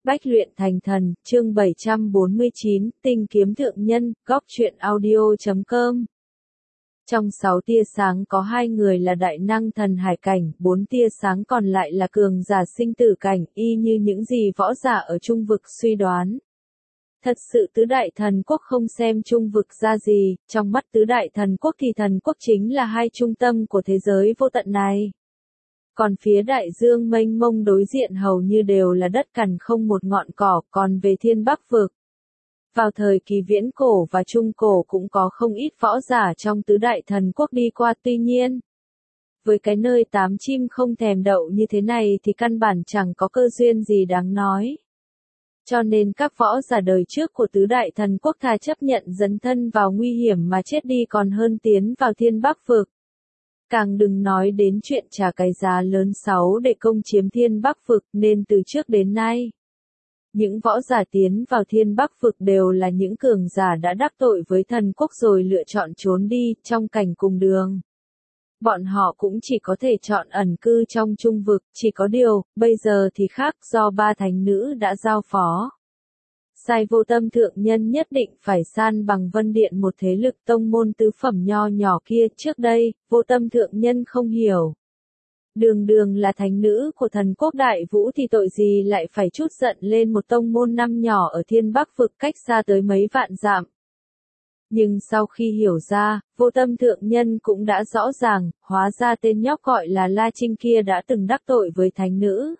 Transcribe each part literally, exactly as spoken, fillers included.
Bách luyện thành thần, chương bảy trăm bốn mươi chín, tinh kiếm thượng nhân, góc truyện audio chấm com. Trong sáu tia sáng có hai người là đại năng thần hải cảnh, bốn tia sáng còn lại là cường giả sinh tử cảnh, y như những gì võ giả ở trung vực suy đoán. Thật sự tứ đại thần quốc không xem trung vực ra gì, trong mắt tứ đại thần quốc thì thần quốc chính là hai trung tâm của thế giới vô tận này. Còn phía đại dương mênh mông đối diện hầu như đều là đất cằn không một ngọn cỏ, còn về thiên bắc vực. Vào thời kỳ viễn cổ và trung cổ cũng có không ít võ giả trong tứ đại thần quốc đi qua, tuy nhiên. Với cái nơi tám chim không thèm đậu như thế này thì căn bản chẳng có cơ duyên gì đáng nói. Cho nên các võ giả đời trước của tứ đại thần quốc thà chấp nhận dấn thân vào nguy hiểm mà chết đi còn hơn tiến vào thiên bắc vực. Càng đừng nói đến chuyện trả cái giá lớn sáu để công chiếm thiên bắc vực, nên từ trước đến nay. Những võ giả tiến vào thiên bắc vực đều là những cường giả đã đắc tội với thần quốc rồi lựa chọn trốn đi, trong cảnh cùng đường. Bọn họ cũng chỉ có thể chọn ẩn cư trong trung vực, chỉ có điều, bây giờ thì khác, do ba thánh nữ đã giao phó. Sai Vô Tâm thượng nhân nhất định phải san bằng Vân Điện một thế lực tông môn tứ phẩm nho nhỏ kia, trước đây, Vô Tâm thượng nhân không hiểu. Đường đường là thánh nữ của thần quốc Đại Vũ thì tội gì lại phải trút giận lên một tông môn năm nhỏ ở thiên bắc vực cách xa tới mấy vạn dặm. Nhưng sau khi hiểu ra, Vô Tâm thượng nhân cũng đã rõ ràng, hóa ra tên nhóc gọi là La Trinh kia đã từng đắc tội với thánh nữ.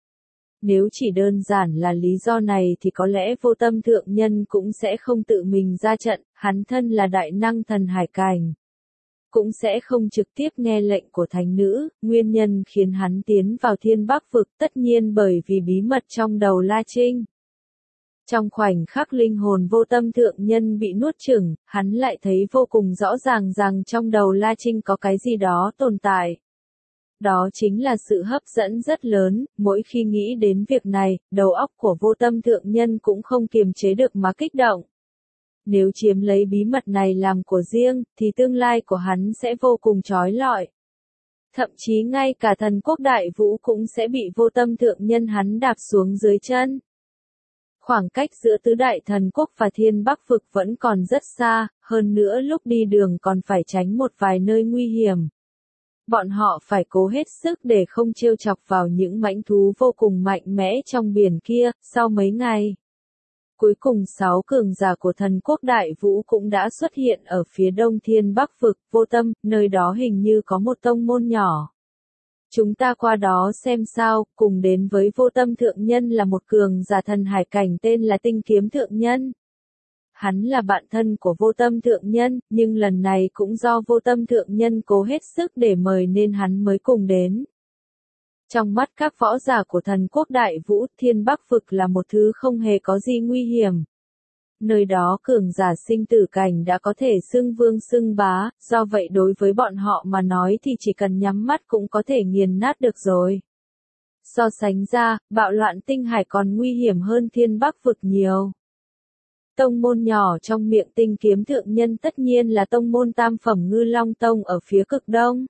Nếu chỉ đơn giản là lý do này thì có lẽ Vô Tâm thượng nhân cũng sẽ không tự mình ra trận, hắn thân là đại năng thần hải cảnh. Cũng sẽ không trực tiếp nghe lệnh của thánh nữ, nguyên nhân khiến hắn tiến vào thiên bắc vực tất nhiên bởi vì bí mật trong đầu La Trinh. Trong khoảnh khắc linh hồn Vô Tâm thượng nhân bị nuốt chửng, hắn lại thấy vô cùng rõ ràng rằng trong đầu La Trinh có cái gì đó tồn tại. Đó chính là sự hấp dẫn rất lớn, mỗi khi nghĩ đến việc này, đầu óc của Vô Tâm thượng nhân cũng không kiềm chế được mà kích động. Nếu chiếm lấy bí mật này làm của riêng, thì tương lai của hắn sẽ vô cùng chói lọi. Thậm chí ngay cả thần quốc Đại Vũ cũng sẽ bị Vô Tâm thượng nhân hắn đạp xuống dưới chân. Khoảng cách giữa tứ đại thần quốc và thiên bắc vực vẫn còn rất xa, hơn nữa lúc đi đường còn phải tránh một vài nơi nguy hiểm. Bọn họ phải cố hết sức để không trêu chọc vào những mãnh thú vô cùng mạnh mẽ trong biển kia, sau mấy ngày. Cuối cùng sáu cường giả của thần quốc Đại Vũ cũng đã xuất hiện ở phía đông thiên bắc vực, Vô Tâm, nơi đó hình như có một tông môn nhỏ. Chúng ta qua đó xem sao, cùng đến với Vô Tâm thượng nhân là một cường giả thần hải cảnh tên là Tinh Kiếm thượng nhân. Hắn là bạn thân của Vô Tâm thượng nhân, nhưng lần này cũng do Vô Tâm thượng nhân cố hết sức để mời nên hắn mới cùng đến. Trong mắt các võ giả của thần quốc Đại Vũ, thiên bắc vực là một thứ không hề có gì nguy hiểm. Nơi đó cường giả sinh tử cảnh đã có thể xưng vương xưng bá, do vậy đối với bọn họ mà nói thì chỉ cần nhắm mắt cũng có thể nghiền nát được rồi. So sánh ra, bạo loạn tinh hải còn nguy hiểm hơn thiên bắc vực nhiều. Tông môn nhỏ trong miệng Tinh Kiếm thượng nhân tất nhiên là tông môn tam phẩm Ngư Long Tông ở phía cực đông.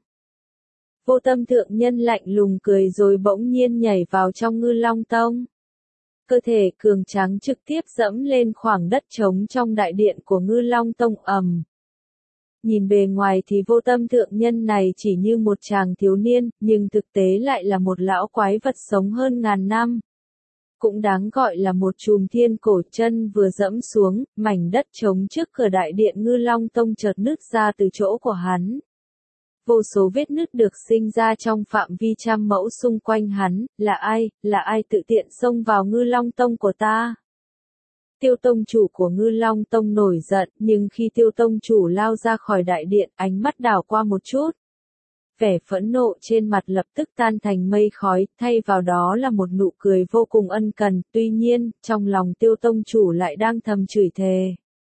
Vô Tâm thượng nhân lạnh lùng cười rồi bỗng nhiên nhảy vào trong Ngư Long Tông. Cơ thể cường tráng trực tiếp dẫm lên khoảng đất trống trong đại điện của Ngư Long Tông ầm. Nhìn bề ngoài thì Vô Tâm thượng nhân này chỉ như một chàng thiếu niên, nhưng thực tế lại là một lão quái vật sống hơn ngàn năm. Cũng đáng gọi là một chùm thiên cổ, chân vừa dẫm xuống, mảnh đất trống trước cửa đại điện Ngư Long Tông chợt nứt ra từ chỗ của hắn. Vô số vết nứt được sinh ra trong phạm vi trăm mẫu xung quanh hắn, là ai, là ai tự tiện xông vào Ngư Long Tông của ta? Tiêu tông chủ của Ngư Long Tông nổi giận, nhưng khi tiêu tông chủ lao ra khỏi đại điện, ánh mắt đảo qua một chút. Vẻ phẫn nộ trên mặt lập tức tan thành mây khói, thay vào đó là một nụ cười vô cùng ân cần, tuy nhiên, trong lòng tiêu tông chủ lại đang thầm chửi thề.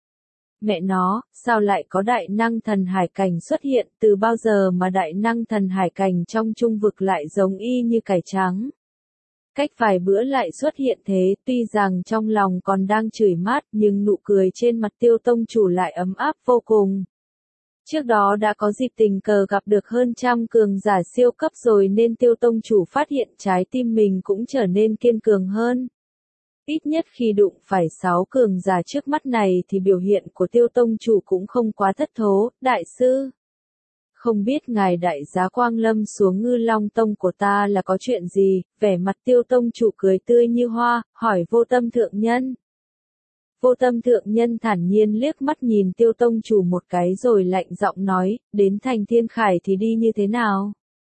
Mẹ nó, sao lại có đại năng thần hải cảnh xuất hiện, từ bao giờ mà đại năng thần hải cảnh trong trung vực lại giống y như cải trắng. Cách vài bữa lại xuất hiện thế, tuy rằng trong lòng còn đang chửi mát, nhưng nụ cười trên mặt tiêu tông chủ lại ấm áp vô cùng. Trước đó đã có dịp tình cờ gặp được hơn trăm cường giả siêu cấp rồi nên tiêu tông chủ phát hiện trái tim mình cũng trở nên kiên cường hơn. Ít nhất khi đụng phải sáu cường giả trước mắt này thì biểu hiện của Tiêu tông chủ cũng không quá thất thố, đại sư. Không biết ngài đại giá Quang Lâm xuống Ngư Long Tông của ta là có chuyện gì, vẻ mặt Tiêu tông chủ cười tươi như hoa, hỏi Vô Tâm thượng nhân. Vô Tâm thượng nhân thản nhiên liếc mắt nhìn Tiêu tông chủ một cái rồi lạnh giọng nói, đến thành Thiên Khải thì đi như thế nào?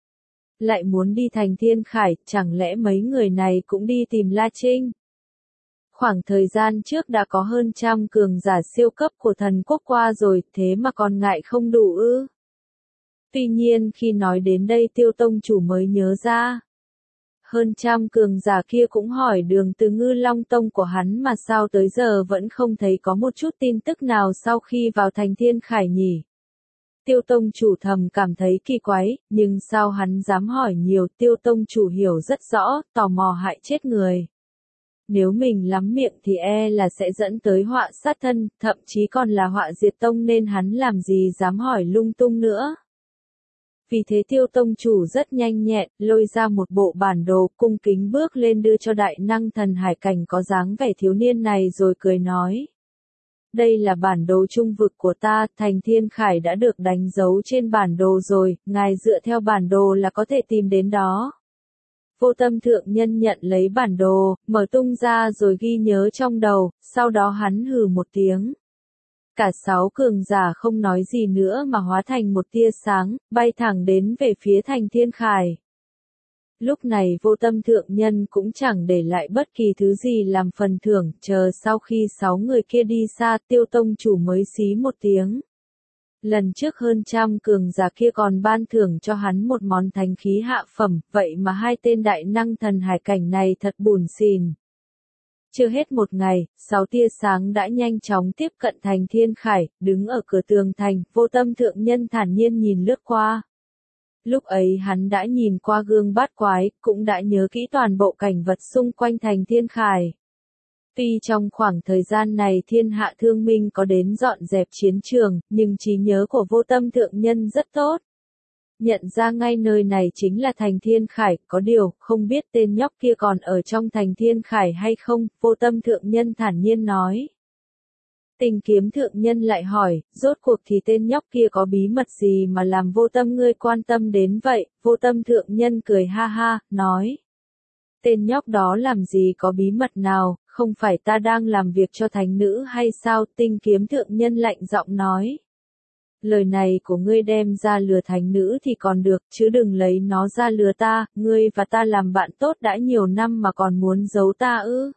Lại muốn đi thành Thiên Khải, chẳng lẽ mấy người này cũng đi tìm La Trinh? Khoảng thời gian trước đã có hơn trăm cường giả siêu cấp của thần quốc qua rồi, thế mà còn ngại không đủ ư? Tuy nhiên khi nói đến đây Tiêu tông chủ mới nhớ ra. Hơn trăm cường giả kia cũng hỏi đường từ Ngư Long Tông của hắn mà sao tới giờ vẫn không thấy có một chút tin tức nào sau khi vào thành Thiên Khải nhỉ. Tiêu tông chủ thầm cảm thấy kỳ quái, nhưng sao hắn dám hỏi nhiều, Tiêu tông chủ hiểu rất rõ, tò mò hại chết người. Nếu mình lắm miệng thì e là sẽ dẫn tới họa sát thân, thậm chí còn là họa diệt tông nên hắn làm gì dám hỏi lung tung nữa. Vì thế Tiêu tông chủ rất nhanh nhẹn, lôi ra một bộ bản đồ, cung kính bước lên đưa cho đại năng thần hải cảnh có dáng vẻ thiếu niên này rồi cười nói. Đây là bản đồ trung vực của ta, thành Thiên Khải đã được đánh dấu trên bản đồ rồi, ngài dựa theo bản đồ là có thể tìm đến đó. Vô Tâm thượng nhân nhận lấy bản đồ, mở tung ra rồi ghi nhớ trong đầu, sau đó hắn hừ một tiếng. Cả sáu cường giả không nói gì nữa mà hóa thành một tia sáng, bay thẳng đến về phía thành Thiên Khải. Lúc này Vô Tâm thượng nhân cũng chẳng để lại bất kỳ thứ gì làm phần thưởng, chờ sau khi sáu người kia đi xa Tiêu tông chủ mới xí một tiếng. Lần trước hơn trăm cường giả kia còn ban thưởng cho hắn một món thánh khí hạ phẩm, vậy mà hai tên đại năng thần hải cảnh này thật buồn xỉn. Chưa hết một ngày, sáu tia sáng đã nhanh chóng tiếp cận thành Thiên Khải, đứng ở cửa tường thành, Vô Tâm thượng nhân thản nhiên nhìn lướt qua. Lúc ấy hắn đã nhìn qua gương bát quái, cũng đã nhớ kỹ toàn bộ cảnh vật xung quanh thành Thiên Khải. Tuy trong khoảng thời gian này thiên hạ thương minh có đến dọn dẹp chiến trường, nhưng trí nhớ của Vô Tâm thượng nhân rất tốt. Nhận ra ngay nơi này chính là thành Thiên Khải, có điều, không biết tên nhóc kia còn ở trong thành Thiên Khải hay không, Vô Tâm thượng nhân thản nhiên nói. Tình kiếm thượng nhân lại hỏi, rốt cuộc thì tên nhóc kia có bí mật gì mà làm Vô Tâm ngươi quan tâm đến vậy, Vô Tâm thượng nhân cười ha ha, nói. Tên nhóc đó làm gì có bí mật nào, không phải ta đang làm việc cho thánh nữ hay sao, Tinh kiếm thượng nhân lạnh giọng nói. Lời này của ngươi đem ra lừa thánh nữ thì còn được, chứ đừng lấy nó ra lừa ta, ngươi và ta làm bạn tốt đã nhiều năm mà còn muốn giấu ta ư.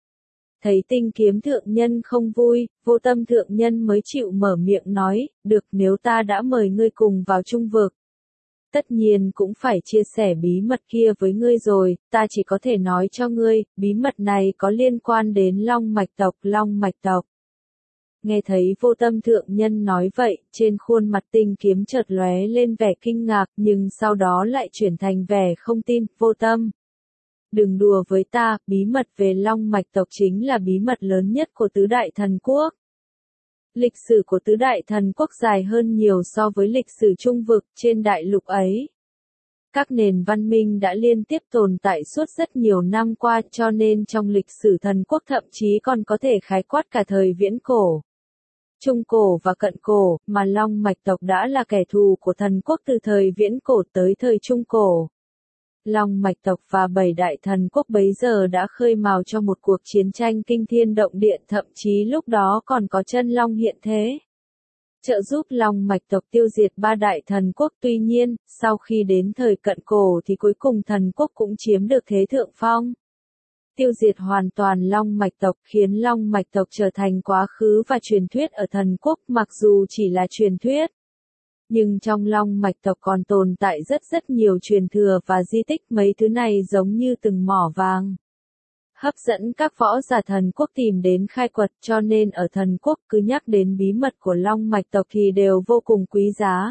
Thấy Tinh kiếm thượng nhân không vui, Vô Tâm thượng nhân mới chịu mở miệng nói, được nếu ta đã mời ngươi cùng vào trung vực. Tất nhiên cũng phải chia sẻ bí mật kia với ngươi rồi, ta chỉ có thể nói cho ngươi, bí mật này có liên quan đến Long Mạch tộc, Long Mạch tộc. Nghe thấy Vô Tâm thượng nhân nói vậy, trên khuôn mặt Tinh kiếm chợt lóe lên vẻ kinh ngạc, nhưng sau đó lại chuyển thành vẻ không tin, Vô Tâm. Đừng đùa với ta, bí mật về Long Mạch tộc chính là bí mật lớn nhất của tứ đại thần quốc. Lịch sử của tứ đại thần quốc dài hơn nhiều so với lịch sử trung vực trên đại lục ấy. Các nền văn minh đã liên tiếp tồn tại suốt rất nhiều năm qua cho nên trong lịch sử thần quốc thậm chí còn có thể khái quát cả thời viễn cổ, trung cổ và cận cổ, mà Long Mạch tộc đã là kẻ thù của thần quốc từ thời viễn cổ tới thời trung cổ. Long Mạch tộc và bảy đại thần quốc bấy giờ đã khơi mào cho một cuộc chiến tranh kinh thiên động địa, thậm chí lúc đó còn có chân long hiện thế, trợ giúp Long Mạch tộc tiêu diệt ba đại thần quốc. Tuy nhiên, sau khi đến thời cận cổ thì cuối cùng thần quốc cũng chiếm được thế thượng phong, tiêu diệt hoàn toàn Long Mạch tộc, khiến Long Mạch tộc trở thành quá khứ và truyền thuyết ở thần quốc, mặc dù chỉ là truyền thuyết. Nhưng trong Long Mạch tộc còn tồn tại rất rất nhiều truyền thừa và di tích, mấy thứ này giống như từng mỏ vàng, hấp dẫn các võ giả thần quốc tìm đến khai quật, cho nên ở thần quốc cứ nhắc đến bí mật của Long Mạch tộc thì đều vô cùng quý giá.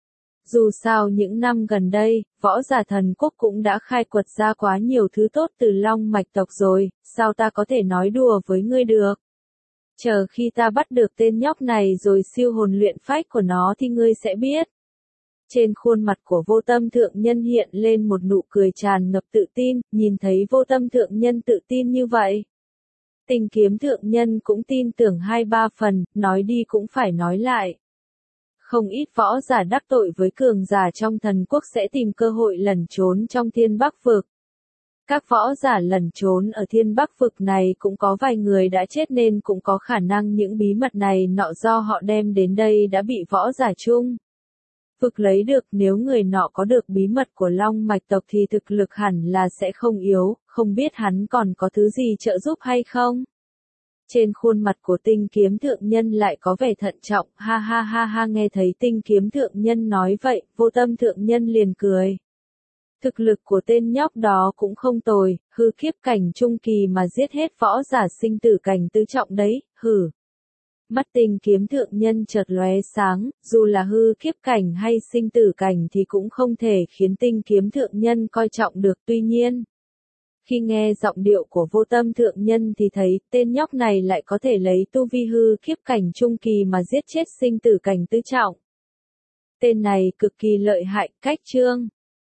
Dù sao những năm gần đây, võ giả thần quốc cũng đã khai quật ra quá nhiều thứ tốt từ Long Mạch tộc rồi, sao ta có thể nói đùa với ngươi được. Chờ khi ta bắt được tên nhóc này rồi siêu hồn luyện phách của nó thì ngươi sẽ biết. Trên khuôn mặt của Vô Tâm thượng nhân hiện lên một nụ cười tràn ngập tự tin, nhìn thấy Vô Tâm thượng nhân tự tin như vậy. Tinh kiếm thượng nhân cũng tin tưởng hai ba phần, nói đi cũng phải nói lại. Không ít võ giả đắc tội với cường giả trong thần quốc sẽ tìm cơ hội lẩn trốn trong thiên bắc vực. Các võ giả lẩn trốn ở thiên bắc vực này cũng có vài người đã chết nên cũng có khả năng những bí mật này nọ do họ đem đến đây đã bị võ giả chung vực lấy được. Nếu người nọ có được bí mật của Long mạch tộc thì thực lực hẳn là sẽ không yếu, không biết hắn còn có thứ gì trợ giúp hay không? Trên khuôn mặt của tinh kiếm thượng nhân lại có vẻ thận trọng, ha ha ha ha. Nghe thấy tinh kiếm thượng nhân nói vậy, Vô Tâm thượng nhân liền cười. Thực lực của tên nhóc đó cũng không tồi, hư kiếp cảnh trung kỳ mà giết hết võ giả sinh tử cảnh tứ trọng đấy, hử. Mắt tinh kiếm thượng nhân chợt lóe sáng, dù là hư kiếp cảnh hay sinh tử cảnh thì cũng không thể khiến tinh kiếm thượng nhân coi trọng được. Tuy nhiên, khi nghe giọng điệu của Vô Tâm thượng nhân thì thấy tên nhóc này lại có thể lấy tu vi hư kiếp cảnh trung kỳ mà giết chết sinh tử cảnh tứ trọng. Tên này cực kỳ lợi hại. Cách chương